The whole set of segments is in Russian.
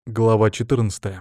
Глава 14.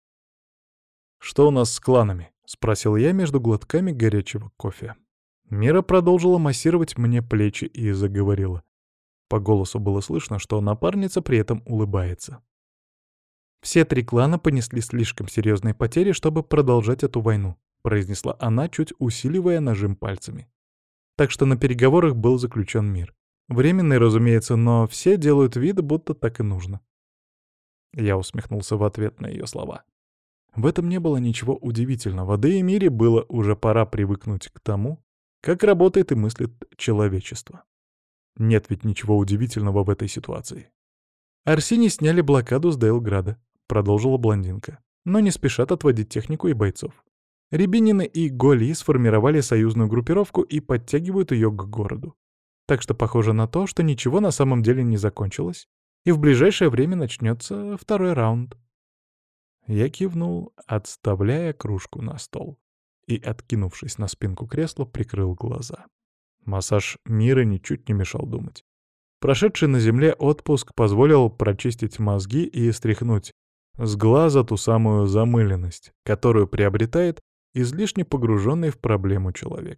«Что у нас с кланами?» — спросил я между глотками горячего кофе. Мира продолжила массировать мне плечи и заговорила. По голосу было слышно, что напарница при этом улыбается. «Все три клана понесли слишком серьезные потери, чтобы продолжать эту войну», — произнесла она, чуть усиливая нажим пальцами. «Так что на переговорах был заключен мир. Временный, разумеется, но все делают вид, будто так и нужно». Я усмехнулся в ответ на ее слова. В этом не было ничего удивительного, да и Мире было уже пора привыкнуть к тому, как работает и мыслит человечество. Нет ведь ничего удивительного в этой ситуации. «Арсини сняли блокаду с Дейлграда», — продолжила блондинка, «но не спешат отводить технику и бойцов. Рябинины и Голи сформировали союзную группировку и подтягивают ее к городу. Так что похоже на то, что ничего на самом деле не закончилось, и в ближайшее время начнется второй раунд». Я кивнул, отставляя кружку на стол, и, откинувшись на спинку кресла, прикрыл глаза. Массаж мира ничуть не мешал думать. Прошедший на земле отпуск позволил прочистить мозги и стряхнуть с глаза ту самую замыленность, которую приобретает излишне погруженный в проблему человек.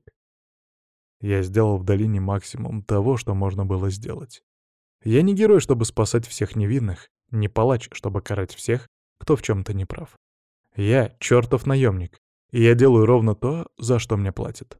Я сделал в долине максимум того, что можно было сделать. Я не герой, чтобы спасать всех невинных, не палач, чтобы карать всех, кто в чем-то не прав. Я чертов наемник, и я делаю ровно то, за что мне платят.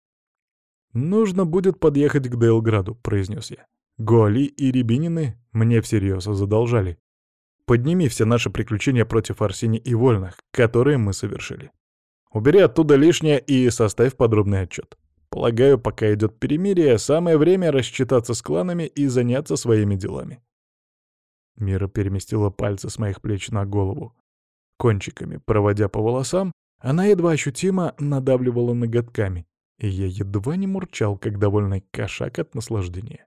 «Нужно будет подъехать к Дейлграду», — произнес я. «Гуали и Рябинины мне всерьез задолжали. Подними все наши приключения против Арсени и Вольных, которые мы совершили. Убери оттуда лишнее и составь подробный отчет. Полагаю, пока идет перемирие, самое время рассчитаться с кланами и заняться своими делами». Мира переместила пальцы с моих плеч на голову. Кончиками, проводя по волосам, она едва ощутимо надавливала ноготками, и я едва не мурчал, как довольный кошак от наслаждения.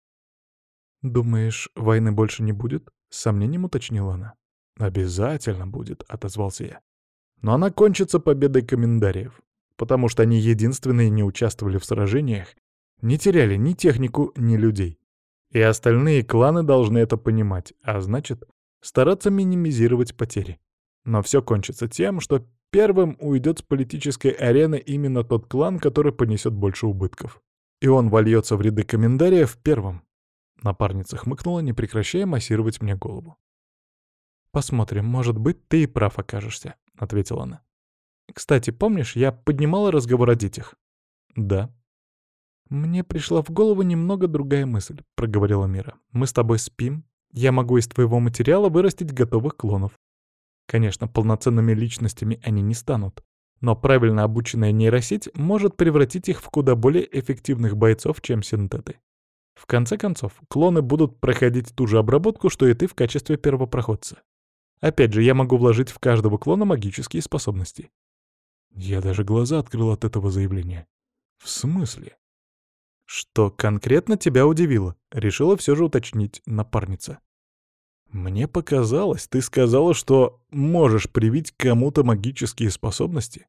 «Думаешь, войны больше не будет?» — с сомнением уточнила она. «Обязательно будет», — отозвался я. «Но она кончится победой коммендариев, потому что они единственные не участвовали в сражениях, не теряли ни технику, ни людей. И остальные кланы должны это понимать, а значит, стараться минимизировать потери. Но все кончится тем, что первым уйдет с политической арены именно тот клан, который понесет больше убытков. И он вольется в ряды коммендариев первым». Напарница хмыкнула, не прекращая массировать мне голову. «Посмотрим, может быть, ты и прав окажешься», — ответила она. «Кстати, помнишь, я поднимала разговор о детях?» «Да». «Мне пришла в голову немного другая мысль», — проговорила Мира. «Мы с тобой спим. Я могу из твоего материала вырастить готовых клонов. Конечно, полноценными личностями они не станут, но правильно обученная нейросеть может превратить их в куда более эффективных бойцов, чем синтеты. В конце концов, клоны будут проходить ту же обработку, что и ты в качестве первопроходца. Опять же, я могу вложить в каждого клона магические способности». Я даже глаза открыл от этого заявления. «В смысле?» «Что конкретно тебя удивило?» — решила все же уточнить напарница. «Мне показалось, ты сказала, что можешь привить кому-то магические способности».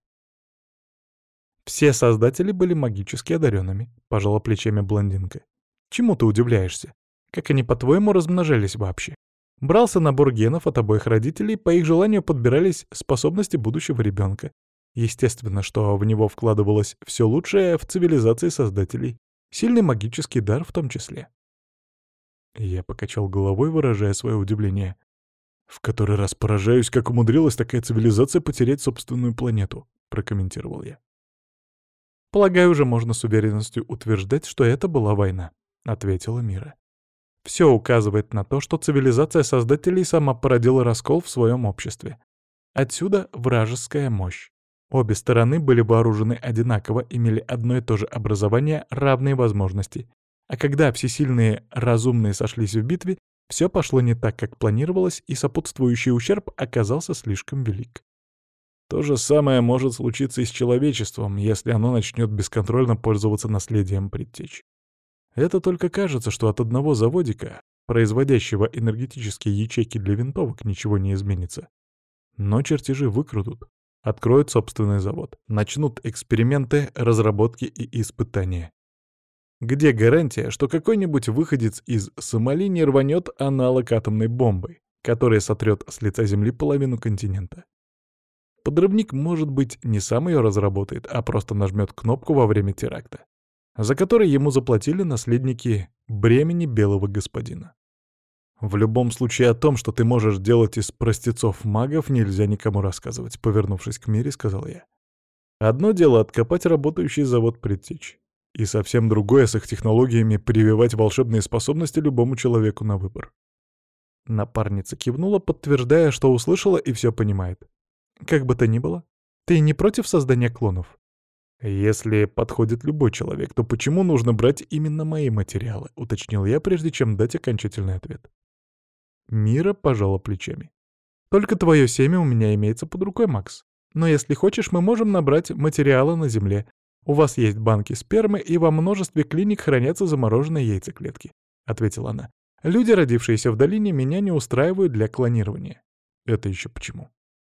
«Все создатели были магически одаренными», — пожала плечами блондинка. «Чему ты удивляешься? Как они, по-твоему, размножались вообще? Брался набор генов от обоих родителей, по их желанию подбирались способности будущего ребенка. Естественно, что в него вкладывалось все лучшее в цивилизации создателей, сильный магический дар в том числе». Я покачал головой, выражая свое удивление. «В который раз поражаюсь, как умудрилась такая цивилизация потерять собственную планету», — прокомментировал я. «Полагаю, уже можно с уверенностью утверждать, что это была война», — ответила Мира. «Все указывает на то, что цивилизация создателей сама породила раскол в своем обществе. Отсюда вражеская мощь. Обе стороны были вооружены одинаково, имели одно и то же образование, равные возможности. А когда всесильные разумные сошлись в битве, все пошло не так, как планировалось, и сопутствующий ущерб оказался слишком велик. То же самое может случиться и с человечеством, если оно начнет бесконтрольно пользоваться наследием предтеч. Это только кажется, что от одного заводика, производящего энергетические ячейки для винтовок, ничего не изменится. Но чертежи выкрадут, откроют собственный завод, начнут эксперименты, разработки и испытания. Где гарантия, что какой-нибудь выходец из Сомали не рванет аналог атомной бомбы, которое сотрет с лица Земли половину континента. Подрывник, может быть, не сам ее разработает, а просто нажмет кнопку во время теракта, за который ему заплатили наследники бремени белого господина. В любом случае о том, что ты можешь делать из простецов магов, нельзя никому рассказывать, повернувшись к Мире, сказал я. Одно дело откопать работающий завод предтеч, и совсем другое с их технологиями прививать волшебные способности любому человеку на выбор. Напарница кивнула, подтверждая, что услышала и все понимает. Как бы то ни было, ты не против создания клонов? Если подходит любой человек, то почему нужно брать именно мои материалы, уточнил я, прежде чем дать окончательный ответ. Мира пожала плечами. Только твое семя у меня имеется под рукой, Макс. Но если хочешь, мы можем набрать материалы на Земле. У вас есть банки спермы, и во множестве клиник хранятся замороженные яйцеклетки, ответила она. Люди, родившиеся в долине, меня не устраивают для клонирования. Это еще почему?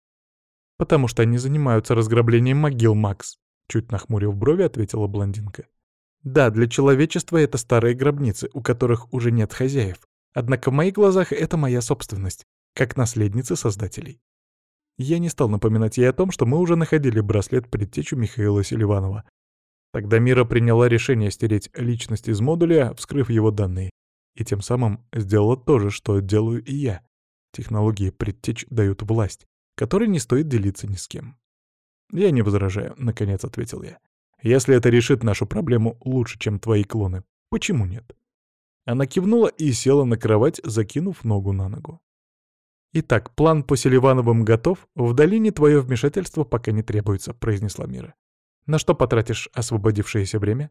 Потому что они занимаются разграблением могил, Макс. Чуть нахмурив брови, ответила блондинка. Да, для человечества это старые гробницы, у которых уже нет хозяев. Однако в моих глазах это моя собственность, как наследницы создателей. Я не стал напоминать ей о том, что мы уже находили браслет предтечу Михаила Селиванова. Тогда Мира приняла решение стереть личность из модуля, вскрыв его данные, и тем самым сделала то же, что делаю и я. Технологии предтеч дают власть, которой не стоит делиться ни с кем. «Я не возражаю», — наконец ответил я. «Если это решит нашу проблему лучше, чем твои клоны, почему нет?» Она кивнула и села на кровать, закинув ногу на ногу. «Итак, план по Селивановым готов. В долине твое вмешательство пока не требуется», — произнесла Мира. «На что потратишь освободившееся время?»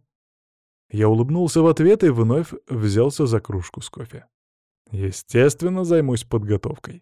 Я улыбнулся в ответ и вновь взялся за кружку с кофе. «Естественно, займусь подготовкой.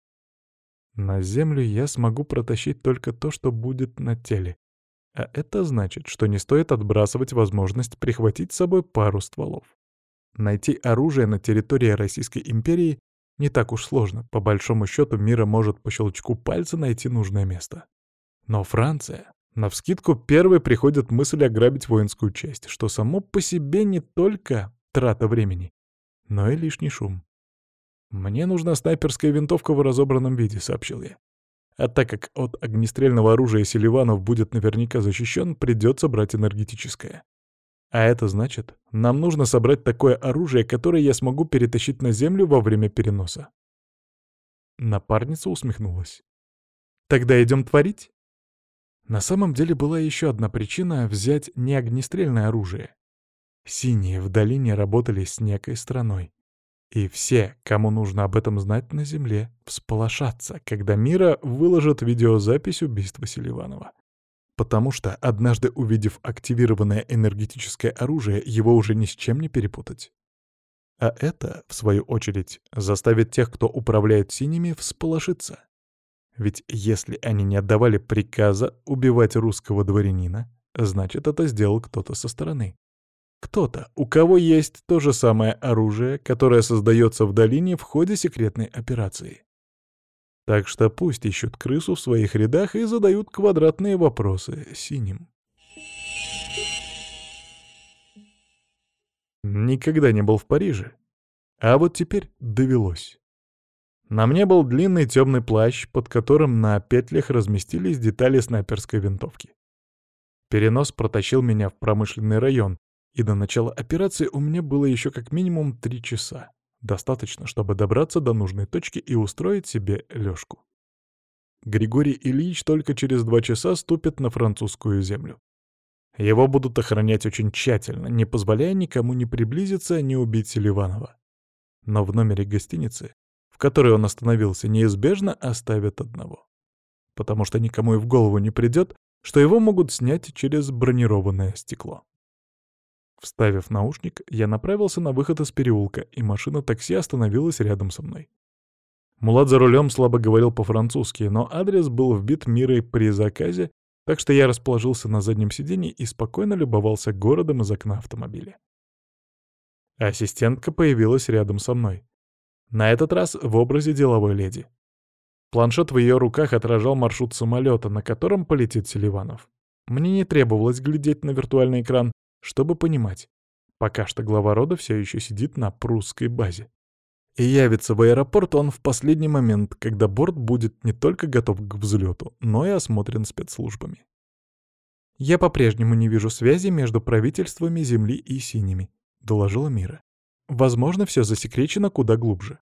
На Землю я смогу протащить только то, что будет на теле. А это значит, что не стоит отбрасывать возможность прихватить с собой пару стволов. Найти оружие на территории Российской империи не так уж сложно. По большому счету, Мира может по щелчку пальца найти нужное место. Но Франция... Навскидку первой приходит мысль ограбить воинскую часть, что само по себе не только трата времени, но и лишний шум. «Мне нужна снайперская винтовка в разобранном виде», — сообщил я. А так как от огнестрельного оружия Селиванов будет наверняка защищен, придется брать энергетическое. А это значит, нам нужно собрать такое оружие, которое я смогу перетащить на землю во время переноса. Напарница усмехнулась. «Тогда идем творить?» На самом деле была еще одна причина взять не огнестрельное оружие. Синие в долине работали с некой страной. И все, кому нужно об этом знать на земле, всполошатся, когда Мира выложит видеозапись убийства Селиванова. Потому что, однажды увидев активированное энергетическое оружие, его уже ни с чем не перепутать. А это, в свою очередь, заставит тех, кто управляет синими, всполошиться. Ведь если они не отдавали приказа убивать русского дворянина, значит, это сделал кто-то со стороны. Кто-то, у кого есть то же самое оружие, которое создается в долине в ходе секретной операции. Так что пусть ищут крысу в своих рядах и задают квадратные вопросы синим. Никогда не был в Париже. А вот теперь довелось. На мне был длинный темный плащ, под которым на петлях разместились детали снайперской винтовки. Перенос протащил меня в промышленный район, и до начала операции у меня было еще как минимум 3 часа. Достаточно, чтобы добраться до нужной точки и устроить себе лёжку. Григорий Ильич только через 2 часа ступит на французскую землю. Его будут охранять очень тщательно, не позволяя никому ни приблизиться, ни убить Селиванова. Но в номере гостиницы, в которой он остановился, неизбежно оставят одного. Потому что никому и в голову не придет, что его могут снять через бронированное стекло. Вставив наушник, я направился на выход из переулка, и машина такси остановилась рядом со мной. Мулат за рулем слабо говорил по-французски, но адрес был вбит Мирой при заказе, так что я расположился на заднем сиденье и спокойно любовался городом из окна автомобиля. Ассистентка появилась рядом со мной. На этот раз в образе деловой леди. Планшет в ее руках отражал маршрут самолета, на котором полетит Селиванов. Мне не требовалось глядеть на виртуальный экран, чтобы понимать. Пока что глава рода все еще сидит на прусской базе. и явится в аэропорт он в последний момент, когда борт будет не только готов к взлету, но и осмотрен спецслужбами. «Я по-прежнему не вижу связи между правительствами Земли и синими», — доложила Мира. «Возможно, все засекречено куда глубже».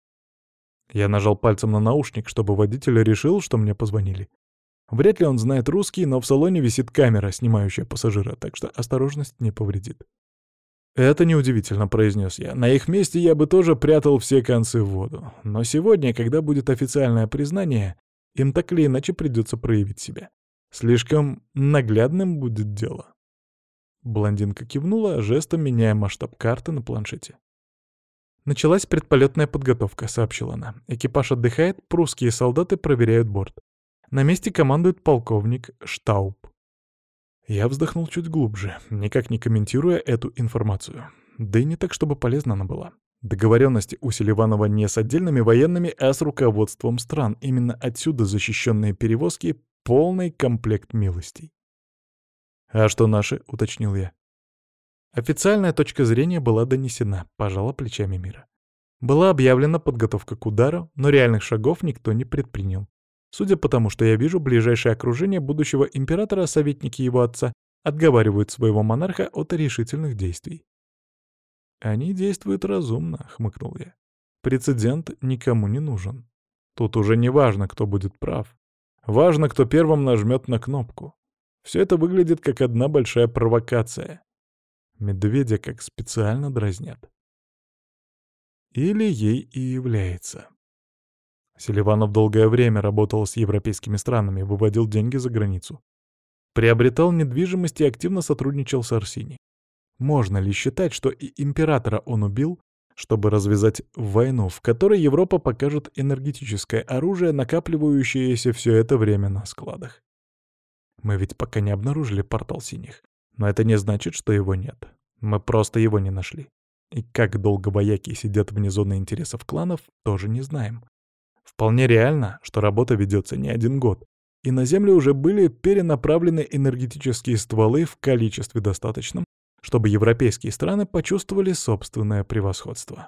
Я нажал пальцем на наушник, чтобы водитель решил, что мне позвонили. Вряд ли он знает русский, но в салоне висит камера, снимающая пассажира, так что осторожность не повредит. «Это неудивительно», — произнес я. «На их месте я бы тоже прятал все концы в воду. Но сегодня, когда будет официальное признание, им так или иначе придется проявить себя. Слишком наглядным будет дело». Блондинка кивнула, жестом меняя масштаб карты на планшете. «Началась предполетная подготовка», — сообщила она. «Экипаж отдыхает, прусские солдаты проверяют борт. На месте командует полковник Штауб». Я вздохнул чуть глубже, никак не комментируя эту информацию. Да и не так, чтобы полезна она была. Договоренности у Селиванова не с отдельными военными, а с руководством стран. Именно отсюда защищенные перевозки — полный комплект милостей. «А что наши?» — уточнил я. Официальная точка зрения была донесена, пожала плечами Мира. Была объявлена подготовка к удару, но реальных шагов никто не предпринял. Судя по тому, что я вижу, ближайшее окружение будущего императора, советники его отца, отговаривают своего монарха от решительных действий. «Они действуют разумно», — хмыкнул я. «Прецедент никому не нужен. Тут уже не важно, кто будет прав. Важно, кто первым нажмет на кнопку. Все это выглядит как одна большая провокация. Медведя как специально дразнят. Или ей и является». Селиванов долгое время работал с европейскими странами, выводил деньги за границу. Приобретал недвижимость и активно сотрудничал с Арсини. Можно ли считать, что и императора он убил, чтобы развязать войну, в которой Европа покажет энергетическое оружие, накапливающееся все это время на складах? Мы ведь пока не обнаружили портал синих, но это не значит, что его нет. Мы просто его не нашли. И как долго вояки сидят вне зоны интересов кланов, тоже не знаем. Вполне реально, что работа ведется не один год, и на Землю уже были перенаправлены энергетические стволы в количестве достаточном, чтобы европейские страны почувствовали собственное превосходство.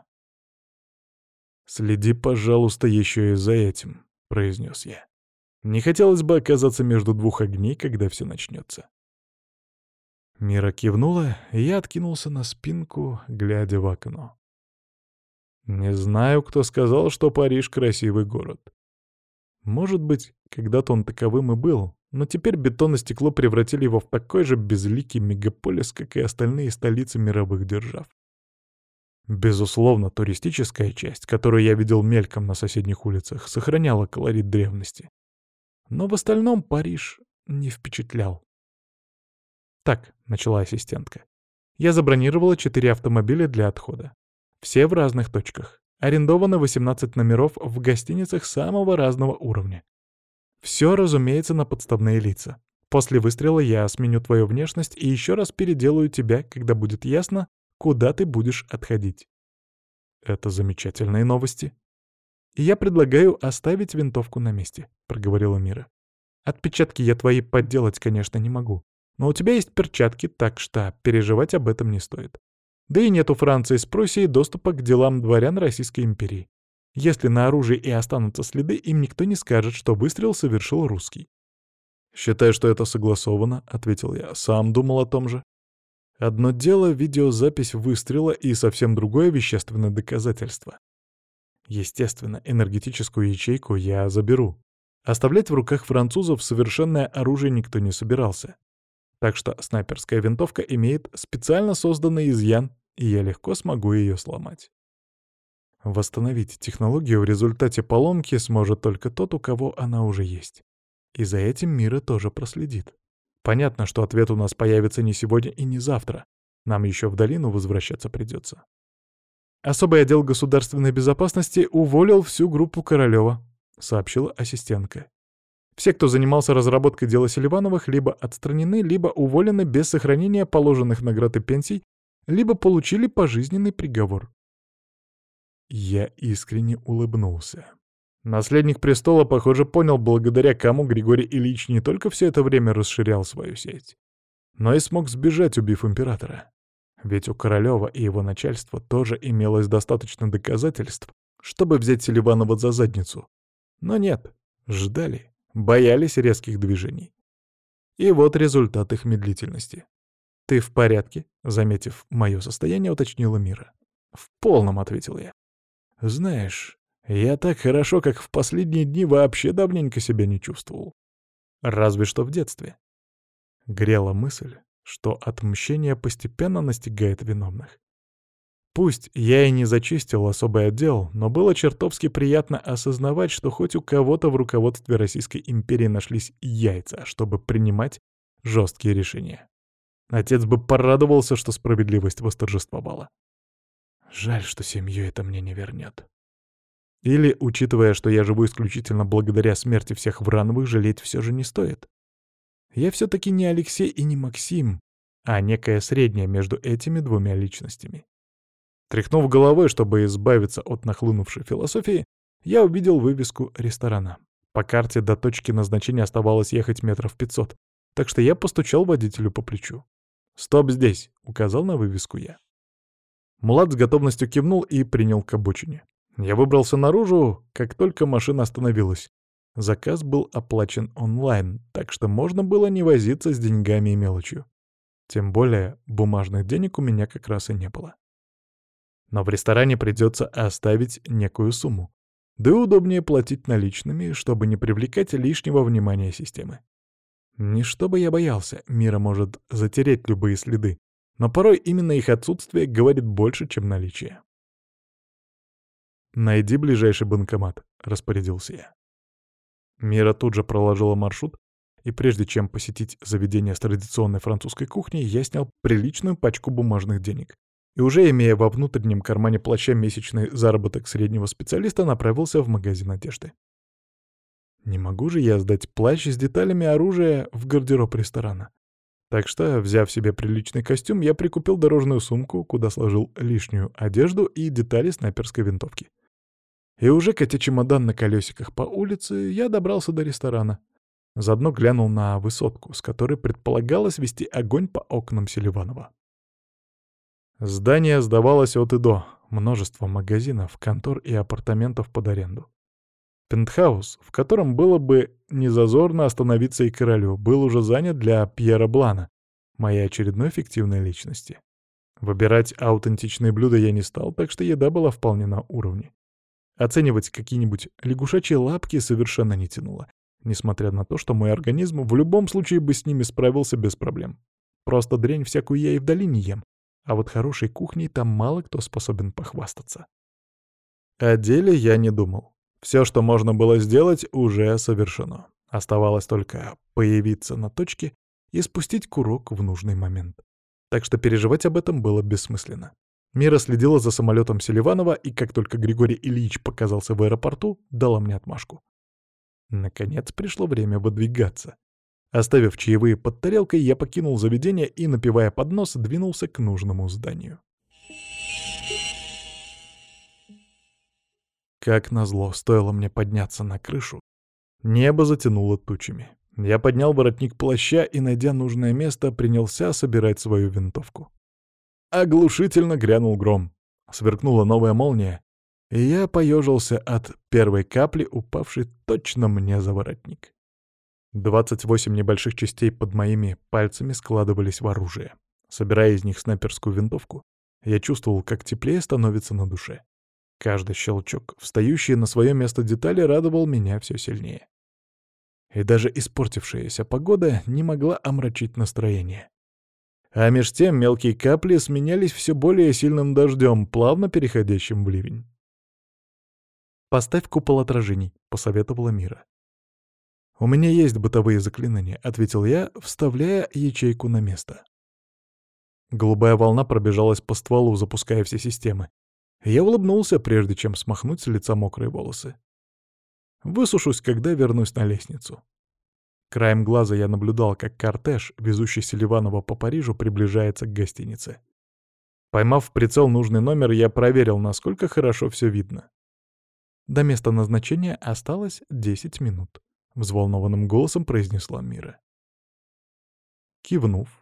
«Следи, пожалуйста, еще и за этим», — произнес я. «Не хотелось бы оказаться между двух огней, когда все начнется». Мира кивнула, и я откинулся на спинку, глядя в окно. Не знаю, кто сказал, что Париж — красивый город. Может быть, когда-то он таковым и был, но теперь бетон и стекло превратили его в такой же безликий мегаполис, как и остальные столицы мировых держав. Безусловно, туристическая часть, которую я видел мельком на соседних улицах, сохраняла колорит древности. Но в остальном Париж не впечатлял. «Так», — начала ассистентка, — «я забронировала 4 автомобиля для отхода. Все в разных точках. Арендовано 18 номеров в гостиницах самого разного уровня. Все, разумеется, на подставные лица. После выстрела я сменю твою внешность и еще раз переделаю тебя, когда будет ясно, куда ты будешь отходить». «Это замечательные новости». «И я предлагаю оставить винтовку на месте», — проговорила Мира. «Отпечатки я твои подделать, конечно, не могу. Но у тебя есть перчатки, так что переживать об этом не стоит. Да и нет у Франции с Пруссией доступа к делам дворян Российской империи. Если на оружии и останутся следы, им никто не скажет, что выстрел совершил русский». «Считаю, что это согласовано», — ответил я. «Сам думал о том же». Одно дело — видеозапись выстрела и совсем другое — вещественное доказательство. Естественно, энергетическую ячейку я заберу. Оставлять в руках французов совершенное оружие никто не собирался. Так что снайперская винтовка имеет специально созданный изъян, и я легко смогу ее сломать. Восстановить технологию в результате поломки сможет только тот, у кого она уже есть. И за этим Мира тоже проследит. Понятно, что ответ у нас появится не сегодня и не завтра. Нам еще в долину возвращаться придется. «Особый отдел государственной безопасности уволил всю группу Королева», — сообщила ассистентка. «Все, кто занимался разработкой дела Селивановых, либо отстранены, либо уволены без сохранения положенных наград и пенсий, либо получили пожизненный приговор». Я искренне улыбнулся. Наследник престола, похоже, понял, благодаря кому Григорий Ильич не только все это время расширял свою сеть, но и смог сбежать, убив императора. Ведь у Королёва и его начальства тоже имелось достаточно доказательств, чтобы взять Селиванова за задницу. Но нет, ждали, боялись резких движений. И вот результат их медлительности. «Ты в порядке?» — заметив мое состояние, уточнила Мира. «В полном», — ответил я. «Знаешь, я так хорошо, как в последние дни, вообще давненько себя не чувствовал. Разве что в детстве». Грела мысль, что отмщение постепенно настигает виновных. Пусть я и не зачистил особый отдел, но было чертовски приятно осознавать, что хоть у кого-то в руководстве Российской империи нашлись яйца, чтобы принимать жесткие решения. Отец бы порадовался, что справедливость восторжествовала. Жаль, что семью это мне не вернет. Или, учитывая, что я живу исключительно благодаря смерти всех Врановых, жалеть все же не стоит. Я все-таки не Алексей и не Максим, а некое среднее между этими двумя личностями. Тряхнув головой, чтобы избавиться от нахлынувшей философии, я увидел вывеску ресторана. По карте до точки назначения оставалось ехать метров 500, так что я постучал водителю по плечу. «Стоп здесь!» — указал на вывеску я. Мулат с готовностью кивнул и принял к обочине. Я выбрался наружу, как только машина остановилась. Заказ был оплачен онлайн, так что можно было не возиться с деньгами и мелочью. Тем более бумажных денег у меня как раз и не было. Но в ресторане придется оставить некую сумму. Да и удобнее платить наличными, чтобы не привлекать лишнего внимания системы. Не чтобы я боялся, Мира может затереть любые следы, но порой именно их отсутствие говорит больше, чем наличие. «Найди ближайший банкомат», — распорядился я. Мира тут же проложила маршрут, и прежде чем посетить заведение с традиционной французской кухней, я снял приличную пачку бумажных денег. И уже имея во внутреннем кармане плаща месячный заработок среднего специалиста, направился в магазин одежды. Не могу же я сдать плащ с деталями оружия в гардероб ресторана. Так что, взяв себе приличный костюм, я прикупил дорожную сумку, куда сложил лишнюю одежду и детали снайперской винтовки. И уже катя чемодан на колесиках по улице, я добрался до ресторана. Заодно глянул на высотку, с которой предполагалось вести огонь по окнам Селиванова. Здание сдавалось от и до, множество магазинов, контор и апартаментов под аренду. Пентхаус, в котором было бы незазорно остановиться и королю, был уже занят для Пьера Блана, моей очередной фиктивной личности. Выбирать аутентичные блюда я не стал, так что еда была вполне на уровне. Оценивать какие-нибудь лягушачьи лапки совершенно не тянуло, несмотря на то, что мой организм в любом случае бы с ними справился без проблем. Просто дрянь всякую я и в долине ем, а вот хорошей кухней там мало кто способен похвастаться. О деле я не думал. Все, что можно было сделать, уже совершено. Оставалось только появиться на точке и спустить курок в нужный момент. Так что переживать об этом было бессмысленно. Мира следила за самолетом Селиванова, и как только Григорий Ильич показался в аэропорту, дала мне отмашку. Наконец пришло время выдвигаться. Оставив чаевые под тарелкой, я покинул заведение и, напивая под нос, двинулся к нужному зданию. Как назло, стоило мне подняться на крышу, небо затянуло тучами. Я поднял воротник плаща и, найдя нужное место, принялся собирать свою винтовку. Оглушительно грянул гром. Сверкнула новая молния, и я поежился от первой капли, упавшей точно мне за воротник. 28 небольших частей под моими пальцами складывались в оружие. Собирая из них снайперскую винтовку, я чувствовал, как теплее становится на душе. Каждый щелчок, встающий на свое место детали, радовал меня все сильнее. И даже испортившаяся погода не могла омрачить настроение. А меж тем мелкие капли сменялись все более сильным дождем, плавно переходящим в ливень. «Поставь купол отражений», — посоветовала Мира. «У меня есть бытовые заклинания», — ответил я, вставляя ячейку на место. Голубая волна пробежалась по стволу, запуская все системы. Я улыбнулся, прежде чем смахнуть с лица мокрые волосы. Высушусь, когда вернусь на лестницу. Краем глаза я наблюдал, как кортеж, везущий Селиванова по Парижу, приближается к гостинице. Поймав в прицел нужный номер, я проверил, насколько хорошо все видно. До места назначения осталось 10 минут. Взволнованным голосом произнесла Мира. Кивнув,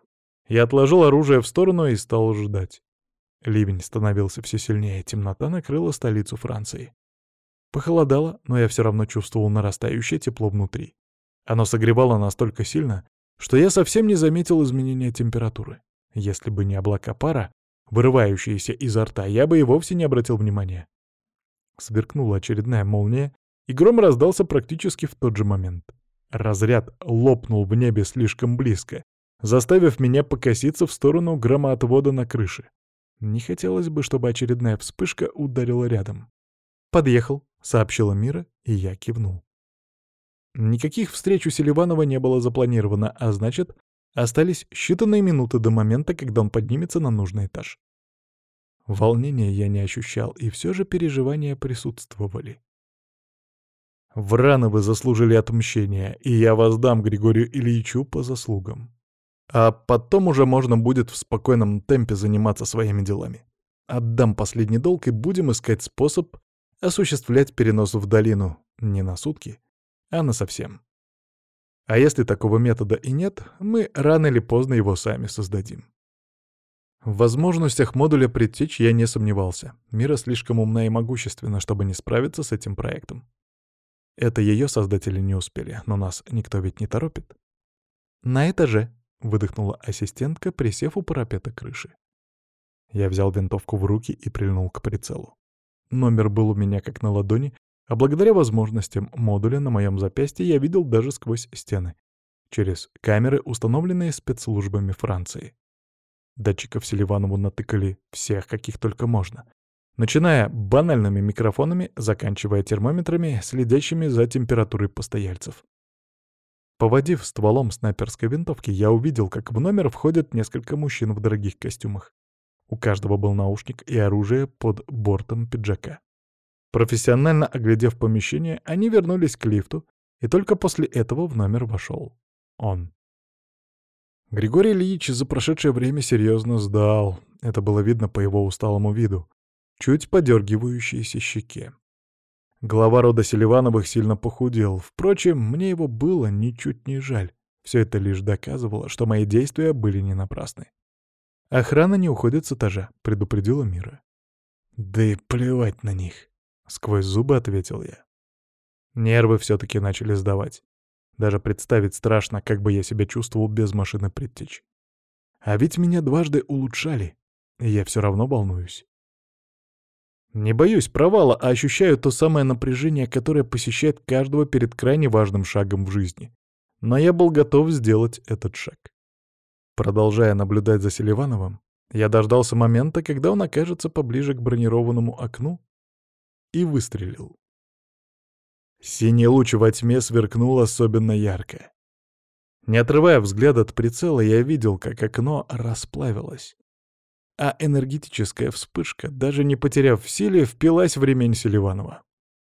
Я отложил оружие в сторону и стал ждать. Ливень становился все сильнее, темнота накрыла столицу Франции. Похолодало, но я все равно чувствовал нарастающее тепло внутри. Оно согревало настолько сильно, что я совсем не заметил изменения температуры. Если бы не облака пара, вырывающиеся изо рта, я бы и вовсе не обратил внимания. Сверкнула очередная молния, и гром раздался практически в тот же момент. Разряд лопнул в небе слишком близко, заставив меня покоситься в сторону громоотвода на крыше. Не хотелось бы, чтобы очередная вспышка ударила рядом. «Подъехал», — сообщила Мира, и я кивнул. Никаких встреч у Селиванова не было запланировано, а значит, остались считанные минуты до момента, когда он поднимется на нужный этаж. Волнения я не ощущал, и все же переживания присутствовали. Врановы заслужили отмщения, и я воздам Григорию Ильичу по заслугам. А потом уже можно будет в спокойном темпе заниматься своими делами. Отдам последний долг и будем искать способ осуществлять перенос в долину не на сутки, а насовсем. А если такого метода и нет, мы рано или поздно его сами создадим. В возможностях модуля предтеч я не сомневался. Мира слишком умна и могущественна, чтобы не справиться с этим проектом. Это ее создатели не успели, но нас никто ведь не торопит. «На этаже», — выдохнула ассистентка, присев у парапета крыши. Я взял винтовку в руки и прильнул к прицелу. Номер был у меня как на ладони, а благодаря возможностям модуля на моем запястье я видел даже сквозь стены, через камеры, установленные спецслужбами Франции. Датчиков Селиванову натыкали всех, каких только можно, начиная банальными микрофонами, заканчивая термометрами, следящими за температурой постояльцев. Поводив стволом снайперской винтовки, я увидел, как в номер входят несколько мужчин в дорогих костюмах. У каждого был наушник и оружие под бортом пиджака. Профессионально оглядев помещение, они вернулись к лифту, и только после этого в номер вошел он. Григорий Ильич за прошедшее время серьезно сдал. Это было видно по его усталому виду, чуть подергивающейся щеке. Глава рода Селивановых сильно похудел. Впрочем, мне его было ничуть не жаль. Все это лишь доказывало, что мои действия были не напрасны. «Охрана не уходит с этажа», — предупредила Мира. «Да и плевать на них», — сквозь зубы ответил я. Нервы все-таки начали сдавать. Даже представить страшно, как бы я себя чувствовал без машины предтеч. А ведь меня дважды улучшали, и я все равно волнуюсь. Не боюсь провала, а ощущаю то самое напряжение, которое посещает каждого перед крайне важным шагом в жизни. Но я был готов сделать этот шаг. Продолжая наблюдать за Селивановым, я дождался момента, когда он окажется поближе к бронированному окну, и выстрелил. Синий луч во тьме сверкнул особенно ярко. Не отрывая взгляд от прицела, я видел, как окно расплавилось, а энергетическая вспышка, даже не потеряв в силе, впилась в ремень Селиванова.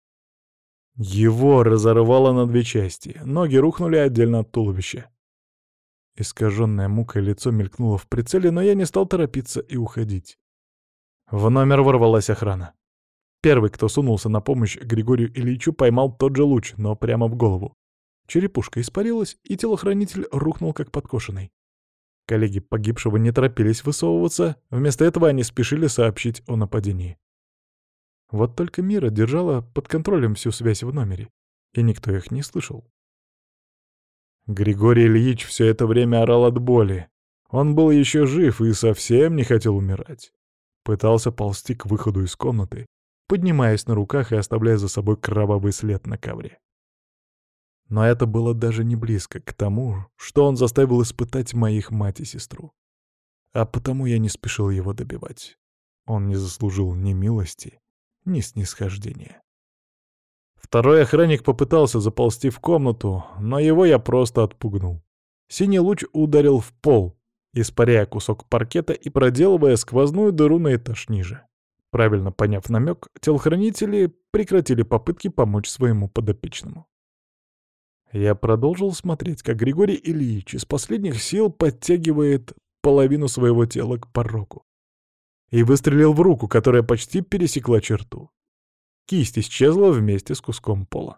Его разорвало на две части, ноги рухнули отдельно от туловища. Искаженное мукой лицо мелькнуло в прицеле, но я не стал торопиться и уходить. В номер ворвалась охрана. Первый, кто сунулся на помощь Григорию Ильичу, поймал тот же луч, но прямо в голову. Черепушка испарилась, и телохранитель рухнул как подкошенный. Коллеги погибшего не торопились высовываться, вместо этого они спешили сообщить о нападении. Вот только Мира держала под контролем всю связь в номере, и никто их не слышал. Григорий Ильич все это время орал от боли. Он был еще жив и совсем не хотел умирать. Пытался ползти к выходу из комнаты, поднимаясь на руках и оставляя за собой кровавый след на ковре. Но это было даже не близко к тому, что он заставил испытать моих мать и сестру. А потому я не спешил его добивать. Он не заслужил ни милости, ни снисхождения. Второй охранник попытался заползти в комнату, но его я просто отпугнул. Синий луч ударил в пол, испаряя кусок паркета и проделывая сквозную дыру на этаж ниже. Правильно поняв намек, телохранители прекратили попытки помочь своему подопечному. Я продолжил смотреть, как Григорий Ильич из последних сил подтягивает половину своего тела к порогу. И выстрелил в руку, которая почти пересекла черту. Кисть исчезла вместе с куском пола.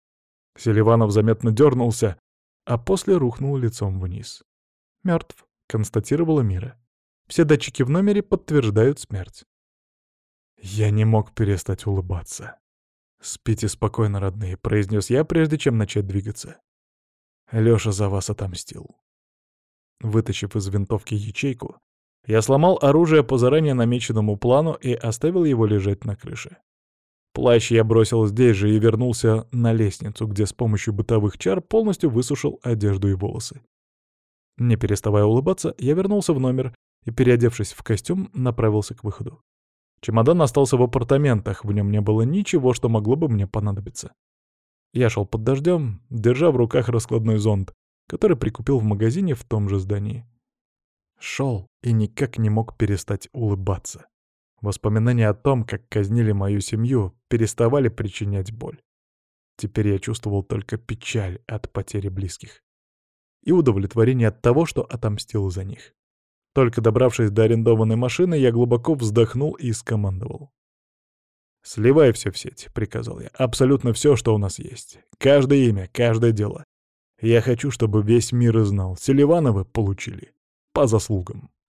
Селиванов заметно дернулся, а после рухнул лицом вниз. Мертв, констатировала Мира. «Все датчики в номере подтверждают смерть». Я не мог перестать улыбаться. «Спите спокойно, родные», — произнес я, прежде чем начать двигаться. Лёша за вас отомстил. Вытащив из винтовки ячейку, я сломал оружие по заранее намеченному плану и оставил его лежать на крыше. Плащ я бросил здесь же и вернулся на лестницу, где с помощью бытовых чар полностью высушил одежду и волосы. Не переставая улыбаться, я вернулся в номер и, переодевшись в костюм, направился к выходу. Чемодан остался в апартаментах, в нем не было ничего, что могло бы мне понадобиться. Я шел под дождем, держа в руках раскладной зонт, который прикупил в магазине в том же здании. Шел и никак не мог перестать улыбаться. Воспоминания о том, как казнили мою семью, переставали причинять боль. Теперь я чувствовал только печаль от потери близких и удовлетворение от того, что отомстил за них. Только добравшись до арендованной машины, я глубоко вздохнул и скомандовал. «Сливай все в сеть», — приказал я. «Абсолютно все, что у нас есть. Каждое имя, каждое дело. Я хочу, чтобы весь мир знал. Селивановы получили. По заслугам».